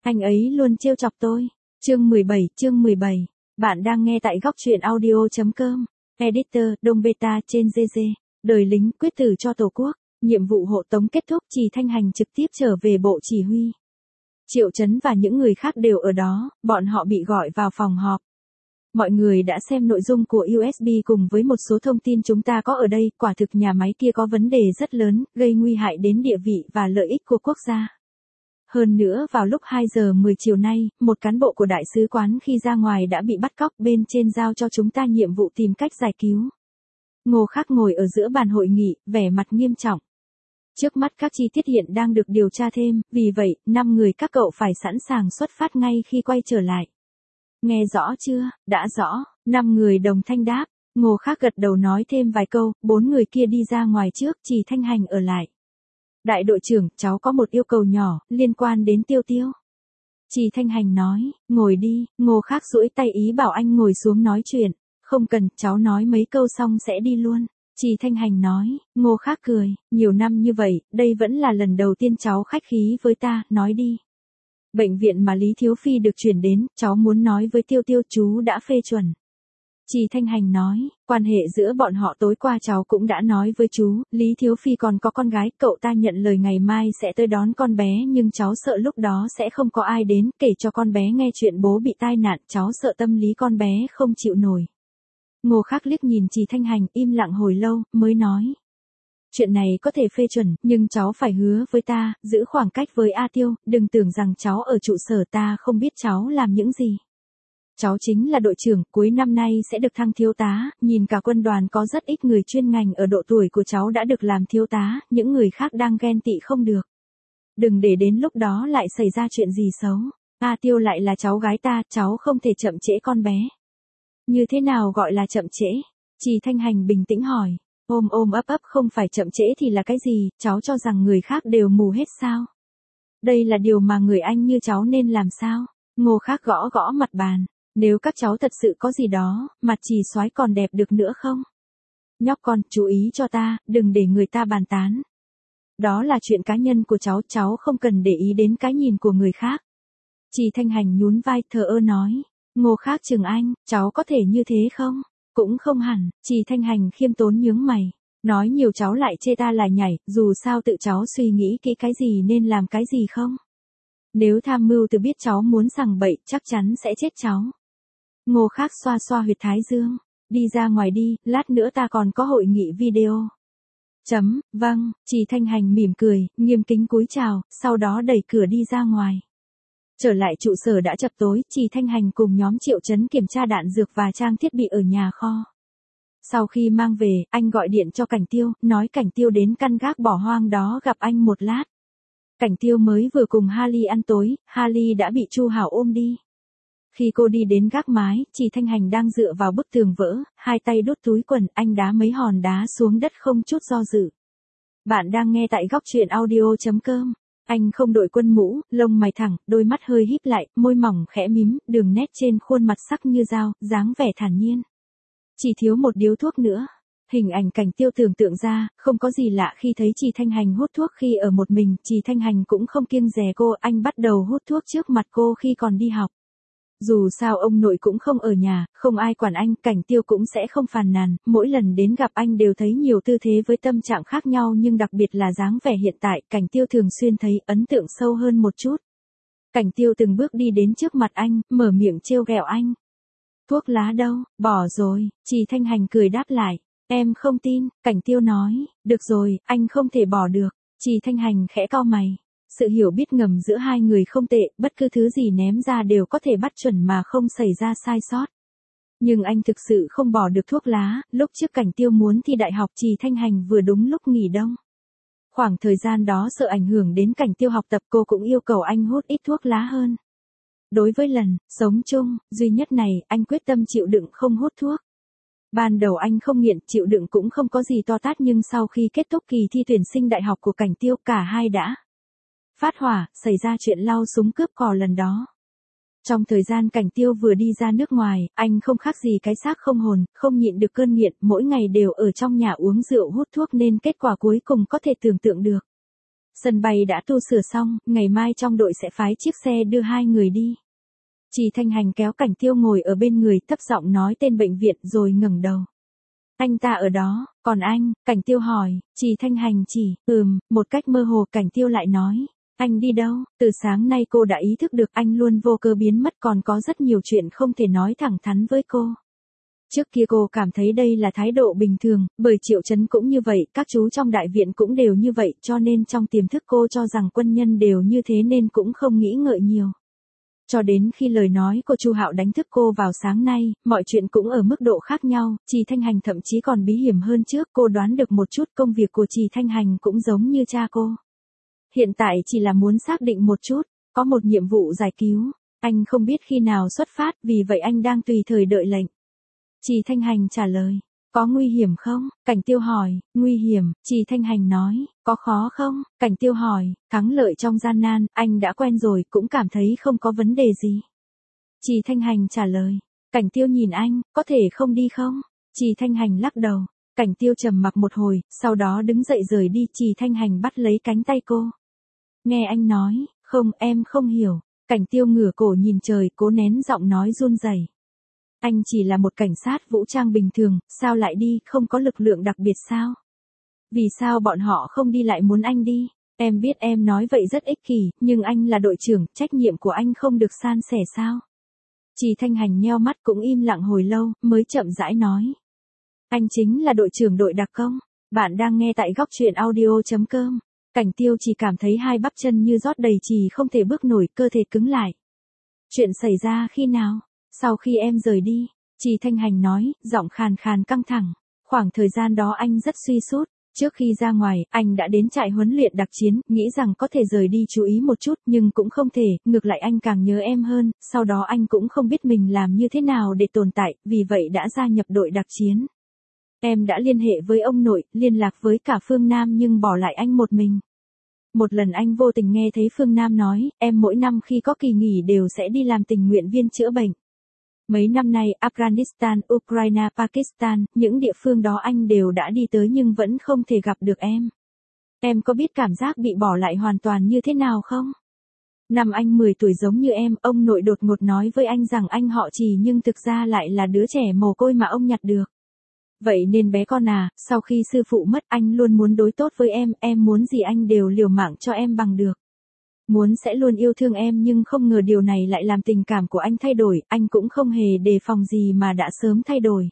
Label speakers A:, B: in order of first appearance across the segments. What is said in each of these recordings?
A: Anh ấy luôn trêu chọc tôi. Chương 17. Bạn đang nghe tại góc truyện audio.com. Editor, Dom Beta trên GG. Đời lính quyết tử cho Tổ quốc. Nhiệm vụ hộ tống kết thúc, Trì Thanh Hành trực tiếp trở về bộ chỉ huy. Triệu Chấn và những người khác đều ở đó, bọn họ bị gọi vào phòng họp. Mọi người đã xem nội dung của USB cùng với một số thông tin chúng ta có ở đây, quả thực nhà máy kia có vấn đề rất lớn, gây nguy hại đến địa vị và lợi ích của quốc gia. Hơn nữa vào lúc 2 giờ 10 chiều nay, một cán bộ của đại sứ quán khi ra ngoài đã bị bắt cóc, bên trên giao cho chúng ta nhiệm vụ tìm cách giải cứu. Ngô Khắc ngồi ở giữa bàn hội nghị, vẻ mặt nghiêm trọng. Trước mắt các chi tiết hiện đang được điều tra thêm, vì vậy, 5 người các cậu phải sẵn sàng xuất phát ngay khi quay trở lại. Nghe rõ chưa? Đã rõ, 5 người đồng thanh đáp. Ngô Khắc gật đầu nói thêm vài câu, 4 người kia đi ra ngoài trước, Trì Thanh Hành ở lại. Đại đội trưởng, cháu có một yêu cầu nhỏ, liên quan đến Tiêu Tiêu. Trì Thanh Hành nói, ngồi đi. Ngô Khắc duỗi tay ý bảo anh ngồi xuống nói chuyện. Không cần, cháu nói mấy câu xong sẽ đi luôn. Trì Thanh Hành nói. Ngô Khắc cười, nhiều năm như vậy, đây vẫn là lần đầu tiên cháu khách khí với ta, nói đi. Bệnh viện mà Lý Thiếu Phi được chuyển đến, cháu muốn nói với Tiêu Tiêu, chú đã phê chuẩn. Trì Thanh Hành nói, quan hệ giữa bọn họ tối qua cháu cũng đã nói với chú, Lý Thiếu Phi còn có con gái, cậu ta nhận lời ngày mai sẽ tới đón con bé, nhưng cháu sợ lúc đó sẽ không có ai đến, kể cho con bé nghe chuyện bố bị tai nạn, cháu sợ tâm lý con bé không chịu nổi. Ngô Khắc liếc nhìn Trì Thanh Hành, im lặng hồi lâu, mới nói. Chuyện này có thể phê chuẩn, nhưng cháu phải hứa với ta, giữ khoảng cách với A Tiêu, đừng tưởng rằng cháu ở trụ sở ta không biết cháu làm những gì. Cháu chính là đội trưởng, cuối năm nay sẽ được thăng thiếu tá, nhìn cả quân đoàn có rất ít người chuyên ngành ở độ tuổi của cháu đã được làm thiếu tá, những người khác đang ghen tị không được. Đừng để đến lúc đó lại xảy ra chuyện gì xấu. A Tiêu lại là cháu gái ta, cháu không thể chậm trễ con bé. Như thế nào gọi là chậm trễ? Trì Thanh Hành bình tĩnh hỏi. Ôm ấp không phải chậm trễ thì là cái gì, cháu cho rằng người khác đều mù hết sao? Đây là điều mà người anh như cháu nên làm sao? Ngô Khắc gõ gõ mặt bàn. Nếu các cháu thật sự có gì đó, mặt Trì soái còn đẹp được nữa không? Nhóc con, chú ý cho ta, đừng để người ta bàn tán. Đó là chuyện cá nhân của cháu không cần để ý đến cái nhìn của người khác. Trì Thanh Hành nhún vai thờ ơ nói. Ngô Khắc chừng anh, cháu có thể như thế không? Cũng không hẳn. Trì Thanh Hành khiêm tốn nhướng mày. Nói nhiều cháu lại chê ta là nhảy, dù sao tự cháu suy nghĩ kỹ cái gì nên làm cái gì không? Nếu tham mưu từ biết cháu muốn sằng bậy, chắc chắn sẽ chết cháu. Ngô Khắc xoa xoa huyệt thái dương. Đi ra ngoài đi, lát nữa ta còn có hội nghị video. Vâng, Trì Thanh Hành mỉm cười, nghiêm kính cúi chào, sau đó đẩy cửa đi ra ngoài. Trở lại trụ sở đã chập tối, Trì Thanh Hành cùng nhóm Triệu Chấn kiểm tra đạn dược và trang thiết bị ở nhà kho. Sau khi mang về, anh gọi điện cho Cảnh Tiêu, nói Cảnh Tiêu đến căn gác bỏ hoang đó gặp anh một lát. Cảnh Tiêu mới vừa cùng Harley ăn tối, Harley đã bị Chu Hảo ôm đi. Khi cô đi đến gác mái, Trì Thanh Hành đang dựa vào bức tường vỡ, hai tay đút túi quần, anh đá mấy hòn đá xuống đất không chút do dự. Bạn đang nghe tại góc truyện audio.com. Anh không đội quân mũ, lông mày thẳng, đôi mắt hơi híp lại, môi mỏng khẽ mím, đường nét trên khuôn mặt sắc như dao, dáng vẻ thản nhiên. Chỉ thiếu một điếu thuốc nữa. Hình ảnh Cảnh Tiêu tưởng tượng ra, không có gì lạ khi thấy Trì Thanh Hành hút thuốc khi ở một mình, Trì Thanh Hành cũng không kiêng dè cô, anh bắt đầu hút thuốc trước mặt cô khi còn đi học. Dù sao ông nội cũng không ở nhà, không ai quản anh, Cảnh Tiêu cũng sẽ không phàn nàn, mỗi lần đến gặp anh đều thấy nhiều tư thế với tâm trạng khác nhau nhưng đặc biệt là dáng vẻ hiện tại, Cảnh Tiêu thường xuyên thấy ấn tượng sâu hơn một chút. Cảnh Tiêu từng bước đi đến trước mặt anh, mở miệng trêu ghẹo anh. Thuốc lá đâu, bỏ rồi, Trì Thanh Hành cười đáp lại. Em không tin, Cảnh Tiêu nói, được rồi, anh không thể bỏ được. Trì Thanh Hành khẽ cau mày. Sự hiểu biết ngầm giữa hai người không tệ, bất cứ thứ gì ném ra đều có thể bắt chuẩn mà không xảy ra sai sót. Nhưng anh thực sự không bỏ được thuốc lá, lúc trước Cảnh Tiêu muốn thi đại học Trì Thanh Hành vừa đúng lúc nghỉ đông. Khoảng thời gian đó sợ ảnh hưởng đến Cảnh Tiêu học tập cô cũng yêu cầu anh hút ít thuốc lá hơn. Đối với lần sống chung duy nhất này, anh quyết tâm chịu đựng không hút thuốc. Ban đầu anh không nghiện, chịu đựng cũng không có gì to tát nhưng sau khi kết thúc kỳ thi tuyển sinh đại học của Cảnh Tiêu cả hai đã phát hỏa, xảy ra chuyện lau súng cướp cò lần đó. Trong thời gian Cảnh Tiêu vừa đi ra nước ngoài, anh không khác gì cái xác không hồn, không nhịn được cơn nghiện, mỗi ngày đều ở trong nhà uống rượu hút thuốc nên kết quả cuối cùng có thể tưởng tượng được. Sân bay đã tu sửa xong, ngày mai trong đội sẽ phái chiếc xe đưa hai người đi. Trì Thanh Hành kéo Cảnh Tiêu ngồi ở bên người, thấp giọng nói tên bệnh viện rồi ngẩng đầu. Anh ta ở đó, còn anh, Cảnh Tiêu hỏi. Trì Thanh Hành chỉ, một cách mơ hồ. Cảnh Tiêu lại nói, anh đi đâu? Từ sáng nay cô đã ý thức được anh luôn vô cớ biến mất, còn có rất nhiều chuyện không thể nói thẳng thắn với cô. Trước kia cô cảm thấy đây là thái độ bình thường, bởi Triệu Chấn cũng như vậy, các chú trong đại viện cũng đều như vậy, cho nên trong tiềm thức cô cho rằng quân nhân đều như thế nên cũng không nghĩ ngợi nhiều. Cho đến khi lời nói của Chu Hạo đánh thức cô vào sáng nay, mọi chuyện cũng ở mức độ khác nhau, Trì Thanh Hành thậm chí còn bí hiểm hơn trước, cô đoán được một chút công việc của Trì Thanh Hành cũng giống như cha cô. Hiện tại chỉ là muốn xác định một chút, có một nhiệm vụ giải cứu, anh không biết khi nào xuất phát, vì vậy anh đang tùy thời đợi lệnh. Trì Thanh Hành trả lời, có nguy hiểm không? Cảnh Tiêu hỏi, nguy hiểm, Trì Thanh Hành nói, có khó không? Cảnh Tiêu hỏi, thắng lợi trong gian nan, anh đã quen rồi, cũng cảm thấy không có vấn đề gì. Trì Thanh Hành trả lời, Cảnh Tiêu nhìn anh, có thể không đi không? Trì Thanh Hành lắc đầu. Cảnh Tiêu trầm mặc một hồi, sau đó đứng dậy rời đi. Trì Thanh Hành bắt lấy cánh tay cô. Nghe anh nói, không, em không hiểu. Cảnh Tiêu ngửa cổ nhìn trời, cố nén giọng nói run rẩy. Anh chỉ là một cảnh sát vũ trang bình thường, sao lại đi, không có lực lượng đặc biệt sao? Vì sao bọn họ không đi lại muốn anh đi? Em biết em nói vậy rất ích kỷ, nhưng anh là đội trưởng, trách nhiệm của anh không được san sẻ sao? Trì Thanh Hành nheo mắt cũng im lặng hồi lâu, mới chậm rãi nói. Anh chính là đội trưởng đội đặc công. Bạn đang nghe tại góc truyện audio.com. Cảnh Tiêu chỉ cảm thấy hai bắp chân như rót đầy trì, không thể bước nổi, cơ thể cứng lại. Chuyện xảy ra khi nào? Sau khi em rời đi, Trì Thanh Hành nói, giọng khàn khàn căng thẳng. Khoảng thời gian đó anh rất suy sút. Trước khi ra ngoài, anh đã đến trại huấn luyện đặc chiến, nghĩ rằng có thể rời đi chú ý một chút, nhưng cũng không thể, ngược lại anh càng nhớ em hơn, sau đó anh cũng không biết mình làm như thế nào để tồn tại, vì vậy đã gia nhập đội đặc chiến. Em đã liên hệ với ông nội, liên lạc với cả Phương Nam nhưng bỏ lại anh một mình. Một lần anh vô tình nghe thấy Phương Nam nói, em mỗi năm khi có kỳ nghỉ đều sẽ đi làm tình nguyện viên chữa bệnh. Mấy năm nay, Afghanistan, Ukraine, Pakistan, những địa phương đó anh đều đã đi tới nhưng vẫn không thể gặp được em. Em có biết cảm giác bị bỏ lại hoàn toàn như thế nào không? Năm anh 10 tuổi giống như em, ông nội đột ngột nói với anh rằng anh họ Trì nhưng thực ra lại là đứa trẻ mồ côi mà ông nhặt được. Vậy nên bé con à, sau khi sư phụ mất anh luôn muốn đối tốt với em muốn gì anh đều liều mạng cho em bằng được. Muốn sẽ luôn yêu thương em nhưng không ngờ điều này lại làm tình cảm của anh thay đổi, anh cũng không hề đề phòng gì mà đã sớm thay đổi.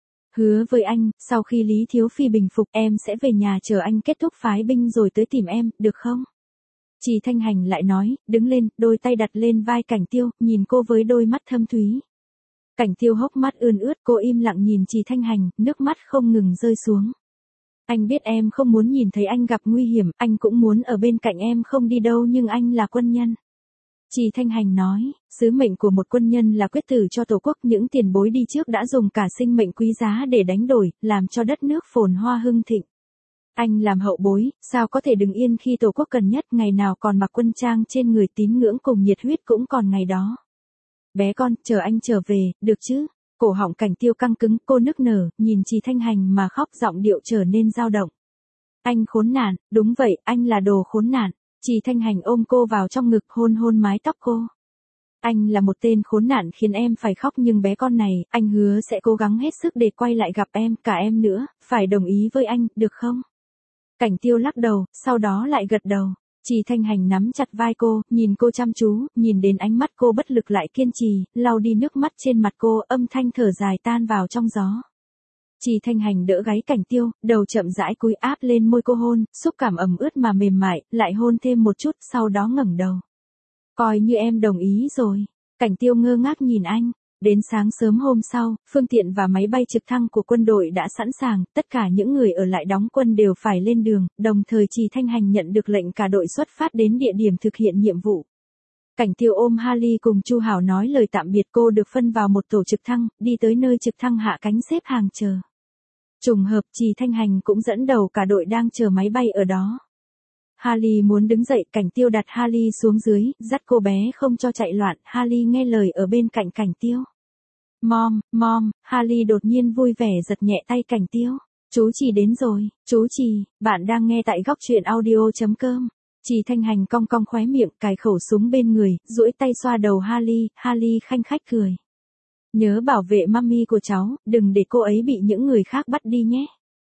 A: Hứa với anh, sau khi Lý Thiếu Phi bình phục em sẽ về nhà chờ anh kết thúc phái binh rồi tới tìm em, được không? Trì Thanh Hành lại nói, đứng lên, đôi tay đặt lên vai Cảnh Tiêu, nhìn cô với đôi mắt thâm thúy. Cảnh Tiêu hốc mắt ươn ướt, cô im lặng nhìn Trì Thanh Hành, nước mắt không ngừng rơi xuống. Anh biết em không muốn nhìn thấy anh gặp nguy hiểm, anh cũng muốn ở bên cạnh em không đi đâu nhưng anh là quân nhân. Trì Thanh Hành nói, sứ mệnh của một quân nhân là quyết tử cho Tổ quốc, những tiền bối đi trước đã dùng cả sinh mệnh quý giá để đánh đổi, làm cho đất nước phồn hoa hưng thịnh. Anh làm hậu bối, sao có thể đứng yên khi Tổ quốc cần nhất, ngày nào còn mặc quân trang trên người, tín ngưỡng cùng nhiệt huyết cũng còn ngày đó. Bé con, chờ anh trở về, được chứ? Cổ họng Cảnh Tiêu căng cứng, cô nức nở, nhìn Trì Thanh Hành mà khóc, giọng điệu trở nên dao động. Anh khốn nạn, đúng vậy, anh là đồ khốn nạn. Trì Thanh Hành ôm cô vào trong ngực, hôn hôn mái tóc cô. Anh là một tên khốn nạn khiến em phải khóc nhưng bé con này, anh hứa sẽ cố gắng hết sức để quay lại gặp em, cả em nữa, phải đồng ý với anh, được không? Cảnh Tiêu lắc đầu, sau đó lại gật đầu. Trì Thanh Hành nắm chặt vai cô, nhìn cô chăm chú, nhìn đến ánh mắt cô bất lực lại kiên trì, lau đi nước mắt trên mặt cô, âm thanh thở dài tan vào trong gió. Trì Thanh Hành đỡ gáy Cảnh Tiêu, đầu chậm rãi cúi áp lên môi cô hôn, xúc cảm ẩm ướt mà mềm mại, lại hôn thêm một chút, sau đó ngẩng đầu. Coi như em đồng ý rồi. Cảnh Tiêu ngơ ngác nhìn anh. Đến sáng sớm hôm sau, phương tiện và máy bay trực thăng của quân đội đã sẵn sàng, tất cả những người ở lại đóng quân đều phải lên đường, đồng thời Trì Thanh Hành nhận được lệnh cả đội xuất phát đến địa điểm thực hiện nhiệm vụ. Cảnh Tiêu ôm Harley cùng Chu Hảo nói lời tạm biệt, cô được phân vào một tổ trực thăng, đi tới nơi trực thăng hạ cánh xếp hàng chờ. Trùng hợp Trì Thanh Hành cũng dẫn đầu cả đội đang chờ máy bay ở đó. Harley muốn đứng dậy, Cảnh Tiêu đặt Harley xuống dưới, dắt cô bé không cho chạy loạn, Harley nghe lời ở bên cạnh Cảnh Tiêu. Mom, Harley đột nhiên vui vẻ giật nhẹ tay Cảnh Tiêu. Chú Trì đến rồi, chú Trì, bạn đang nghe tại góc truyện audio.com. Trì Thanh Hành cong cong khóe miệng, cài khẩu súng bên người, duỗi tay xoa đầu Harley, Harley khanh khách cười. Nhớ bảo vệ mami của cháu, đừng để cô ấy bị những người khác bắt đi nhé.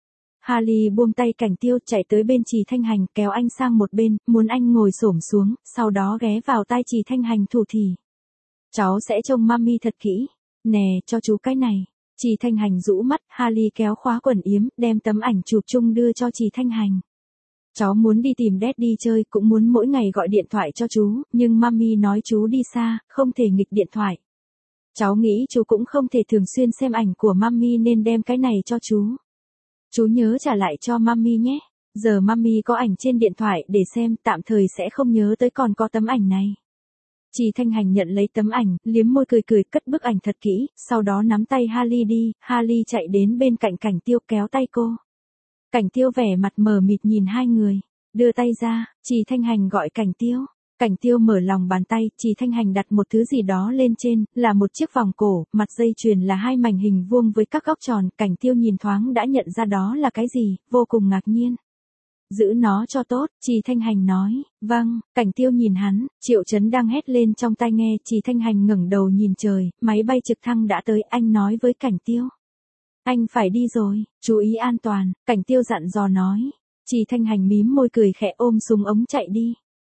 A: Harley buông tay Cảnh Tiêu, chạy tới bên Trì Thanh Hành, kéo anh sang một bên, muốn anh ngồi xổm xuống, sau đó ghé vào tai Trì Thanh Hành thủ thỉ. Cháu sẽ trông mami thật kỹ. Nè, cho chú cái này. Trì Thanh Hành rũ mắt, Harley kéo khóa quần yếm, đem tấm ảnh chụp chung đưa cho Trì Thanh Hành. Cháu muốn đi tìm Daddy chơi, cũng muốn mỗi ngày gọi điện thoại cho chú, nhưng mami nói chú đi xa, không thể nghịch điện thoại. Cháu nghĩ chú cũng không thể thường xuyên xem ảnh của mami nên đem cái này cho chú. Chú nhớ trả lại cho mami nhé. Giờ mami có ảnh trên điện thoại để xem, tạm thời sẽ không nhớ tới còn có tấm ảnh này. Trì Thanh Hành nhận lấy tấm ảnh, liếm môi cười cười, cất bức ảnh thật kỹ, sau đó nắm tay Harley đi, Harley chạy đến bên cạnh Cảnh Tiêu kéo tay cô. Cảnh Tiêu vẻ mặt mờ mịt nhìn hai người, đưa tay ra, Trì Thanh Hành gọi Cảnh Tiêu. Cảnh Tiêu mở lòng bàn tay, Trì Thanh Hành đặt một thứ gì đó lên trên, là một chiếc vòng cổ, mặt dây chuyền là hai mảnh hình vuông với các góc tròn, Cảnh Tiêu nhìn thoáng đã nhận ra đó là cái gì, vô cùng ngạc nhiên. Giữ nó cho tốt, Trì Thanh Hành nói. Vâng, Cảnh Tiêu nhìn hắn, Triệu Chấn đang hét lên trong tai nghe, Trì Thanh Hành ngẩng đầu nhìn trời, máy bay trực thăng đã tới, anh nói với Cảnh Tiêu. Anh phải đi rồi, chú ý an toàn, Cảnh Tiêu dặn dò nói. Trì Thanh Hành mím môi cười khẽ ôm súng ống chạy đi.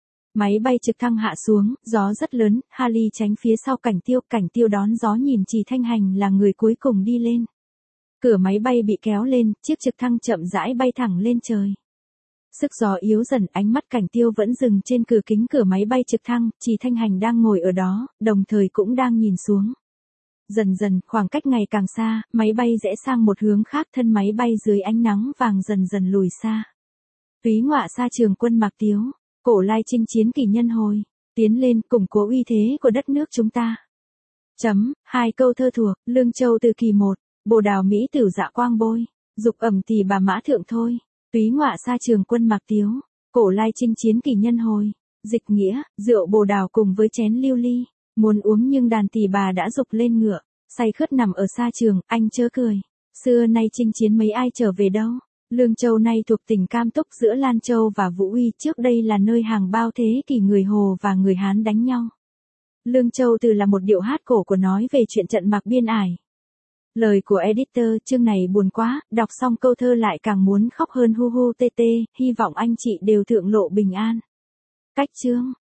A: Máy bay trực thăng hạ xuống, gió rất lớn, Harley tránh phía sau Cảnh Tiêu đón gió nhìn Trì Thanh Hành là người cuối cùng đi lên. Cửa máy bay bị kéo lên, chiếc trực thăng chậm rãi bay thẳng lên trời. Sức gió yếu dần, ánh mắt Cảnh Tiêu vẫn dừng trên cửa kính cửa máy bay trực thăng, Trì Thanh Hành đang ngồi ở đó, đồng thời cũng đang nhìn xuống. Dần dần, khoảng cách ngày càng xa, máy bay rẽ sang một hướng khác, thân máy bay dưới ánh nắng vàng dần dần lùi xa. Túy ngọa Sa Trường Quân Mạc Tiếu, cổ lai chinh chiến kỷ nhân hồi, tiến lên củng cố uy thế của đất nước chúng ta. Hai câu thơ thuộc, Lương Châu từ kỳ 1, bồ đào Mỹ tử dạ quang bôi, dục ẩm tỳ bà mã thượng thôi. Túy ngọa Sa Trường Quân Mạc Tiếu, cổ lai chinh chiến kỷ nhân hồi, dịch nghĩa, rượu bồ đào cùng với chén lưu ly, muốn uống nhưng đàn tỳ bà đã dục lên ngựa, say khướt nằm ở Sa Trường, anh chớ cười, xưa nay chinh chiến mấy ai trở về đâu. Lương Châu nay thuộc tỉnh Cam Túc giữa Lan Châu và Vũ Uy, trước đây là nơi hàng bao thế kỷ người Hồ và người Hán đánh nhau. Lương Châu từ là một điệu hát cổ của nói về chuyện trận Mạc Biên Ải. Lời của editor, chương này buồn quá, đọc xong câu thơ lại càng muốn khóc hơn hu hu tê tê, hy vọng anh chị đều thượng lộ bình an. Cách chương.